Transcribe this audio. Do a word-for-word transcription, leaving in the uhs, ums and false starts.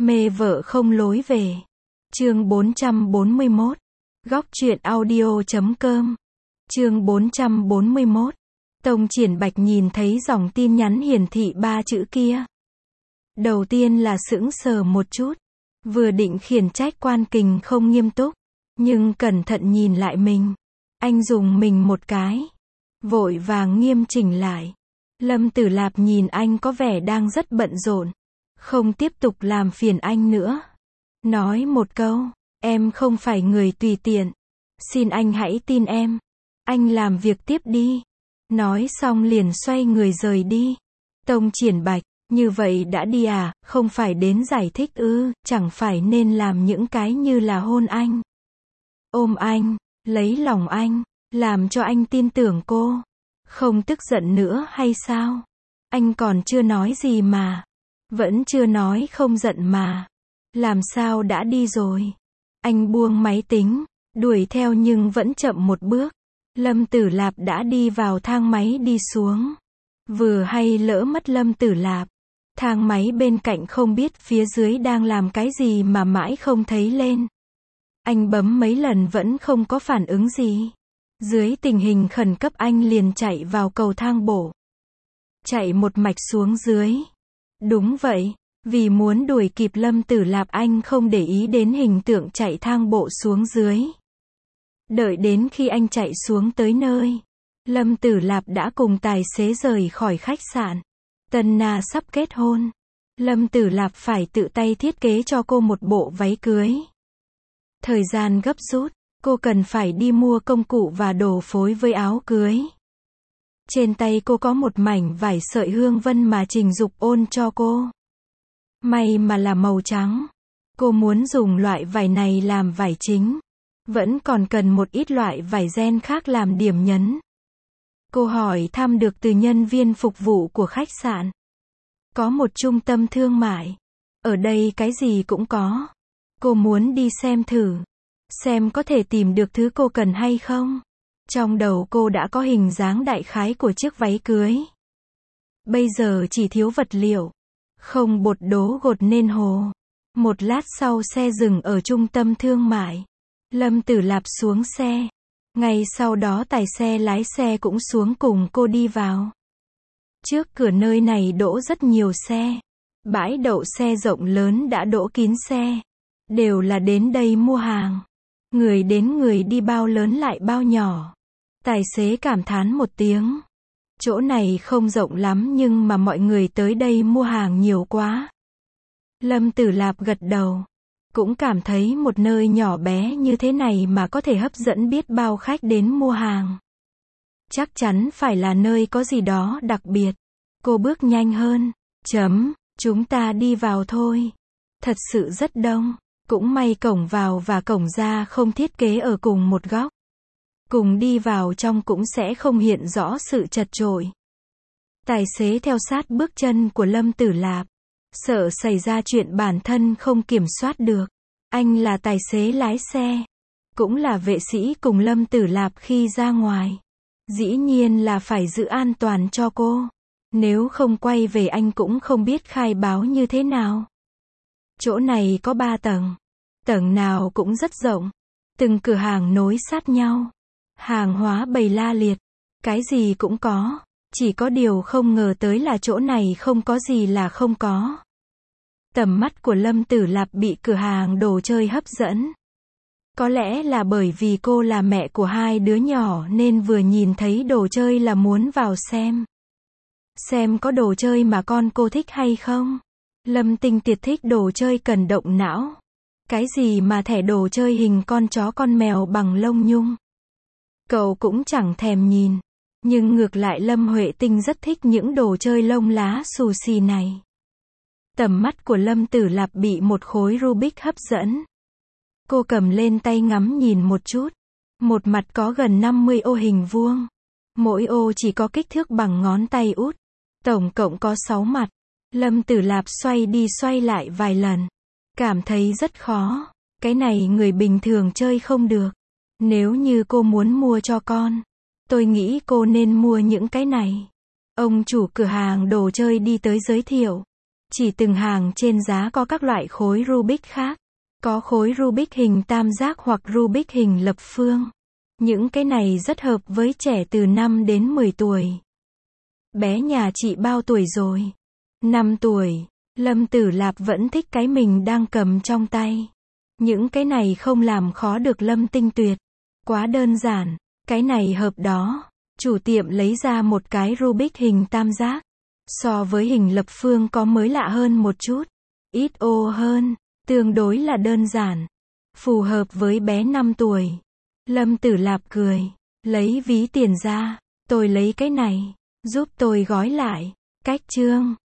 Mê vợ không lối về. Chương bốn trăm bốn mươi mốt. Góc truyện audio chấm com. Chương bốn trăm bốn mươi mốt. Tông Triển Bạch nhìn thấy dòng tin nhắn hiển thị ba chữ kia. Đầu tiên là sững sờ một chút. Vừa định khiển trách Quan Kình không nghiêm túc. Nhưng cẩn thận nhìn lại mình. Anh dùng mình một cái. Vội vàng nghiêm chỉnh lại. Lâm Tử Lạp nhìn anh có vẻ đang rất bận rộn. Không tiếp tục làm phiền anh nữa. Nói một câu, em không phải người tùy tiện. Xin anh hãy tin em. Anh làm việc tiếp đi. Nói xong liền xoay người rời đi. Tông Triển Bạch, như vậy đã đi à, không phải đến giải thích ư, chẳng phải nên làm những cái như là hôn anh. Ôm anh, lấy lòng anh, làm cho anh tin tưởng cô. Không tức giận nữa hay sao? Anh còn chưa nói gì mà. Vẫn chưa nói không giận mà. Làm sao đã đi rồi? Anh buông máy tính, đuổi theo nhưng vẫn chậm một bước. Lâm Tử Lạp đã đi vào thang máy đi xuống. Vừa hay lỡ mất Lâm Tử Lạp. Thang máy bên cạnh không biết phía dưới đang làm cái gì mà mãi không thấy lên. Anh bấm mấy lần vẫn không có phản ứng gì. Dưới tình hình khẩn cấp anh liền chạy vào cầu thang bộ. Chạy một mạch xuống dưới. Đúng vậy, vì muốn đuổi kịp Lâm Tử Lạp anh không để ý đến hình tượng chạy thang bộ xuống dưới. Đợi đến khi anh chạy xuống tới nơi, Lâm Tử Lạp đã cùng tài xế rời khỏi khách sạn. Tân Na sắp kết hôn. Lâm Tử Lạp phải tự tay thiết kế cho cô một bộ váy cưới. Thời gian gấp rút, cô cần phải đi mua công cụ và đồ phối với áo cưới. Trên tay cô có một mảnh vải sợi hương vân mà Trình Dục ôn cho cô. May mà là màu trắng. Cô muốn dùng loại vải này làm vải chính. Vẫn còn cần một ít loại vải ren khác làm điểm nhấn. Cô hỏi thăm được từ nhân viên phục vụ của khách sạn. Có một trung tâm thương mại. Ở đây cái gì cũng có. Cô muốn đi xem thử. Xem có thể tìm được thứ cô cần hay không. Trong đầu cô đã có hình dáng đại khái của chiếc váy cưới. Bây giờ chỉ thiếu vật liệu. Không bột đố gột nên hồ. Một lát sau xe dừng ở trung tâm thương mại. Lâm Tử Lạp xuống xe. Ngay sau đó tài xe lái xe cũng xuống cùng cô đi vào. Trước cửa nơi này đỗ rất nhiều xe. Bãi đậu xe rộng lớn đã đỗ kín xe. Đều là đến đây mua hàng. Người đến người đi bao lớn lại bao nhỏ. Tài xế cảm thán một tiếng. Chỗ này không rộng lắm nhưng mà mọi người tới đây mua hàng nhiều quá. Lâm Tử Lạp gật đầu. Cũng cảm thấy một nơi nhỏ bé như thế này mà có thể hấp dẫn biết bao khách đến mua hàng. Chắc chắn phải là nơi có gì đó đặc biệt. Cô bước nhanh hơn. Chấm, chúng ta đi vào thôi. Thật sự rất đông. Cũng may cổng vào và cổng ra không thiết kế ở cùng một góc. Cùng đi vào trong cũng sẽ không hiện rõ sự chật chội. Tài xế theo sát bước chân của Lâm Tử Lạp. Sợ xảy ra chuyện bản thân không kiểm soát được. Anh là tài xế lái xe. Cũng là vệ sĩ cùng Lâm Tử Lạp khi ra ngoài. Dĩ nhiên là phải giữ an toàn cho cô. Nếu không quay về anh cũng không biết khai báo như thế nào. Chỗ này có ba tầng. Tầng nào cũng rất rộng. Từng cửa hàng nối sát nhau. Hàng hóa bày la liệt. Cái gì cũng có. Chỉ có điều không ngờ tới là chỗ này không có gì là không có. Tầm mắt của Lâm Tử Lạp bị cửa hàng đồ chơi hấp dẫn. Có lẽ là bởi vì cô là mẹ của hai đứa nhỏ nên vừa nhìn thấy đồ chơi là muốn vào xem. Xem có đồ chơi mà con cô thích hay không. Lâm Tinh Tiệt thích đồ chơi cần động não. Cái gì mà thẻ đồ chơi hình con chó con mèo bằng lông nhung. Cậu cũng chẳng thèm nhìn. Nhưng ngược lại Lâm Huệ Tinh rất thích những đồ chơi lông lá xù xì này. Tầm mắt của Lâm Tử Lạp bị một khối Rubik hấp dẫn. Cô cầm lên tay ngắm nhìn một chút. Một mặt có gần năm mươi ô hình vuông. Mỗi ô chỉ có kích thước bằng ngón tay út. Tổng cộng có sáu mặt. Lâm Tử Lạp xoay đi xoay lại vài lần. Cảm thấy rất khó. Cái này người bình thường chơi không được. Nếu như cô muốn mua cho con, tôi nghĩ cô nên mua những cái này. Ông chủ cửa hàng đồ chơi đi tới giới thiệu. Chỉ từng hàng trên giá có các loại khối Rubik khác. Có khối Rubik hình tam giác hoặc Rubik hình lập phương. Những cái này rất hợp với trẻ từ năm đến mười tuổi. Bé nhà chị bao tuổi rồi? năm tuổi. Lâm Tử Lạp vẫn thích cái mình đang cầm trong tay. Những cái này không làm khó được Lâm Tinh Tuyệt. Quá đơn giản. Cái này hợp đó. Chủ tiệm lấy ra một cái Rubik hình tam giác. So với hình lập phương có mới lạ hơn một chút. Ít ô hơn. Tương đối là đơn giản. Phù hợp với bé năm tuổi. Lâm Tử Lạp cười. Lấy ví tiền ra. Tôi lấy cái này. Giúp tôi gói lại. Cách chương.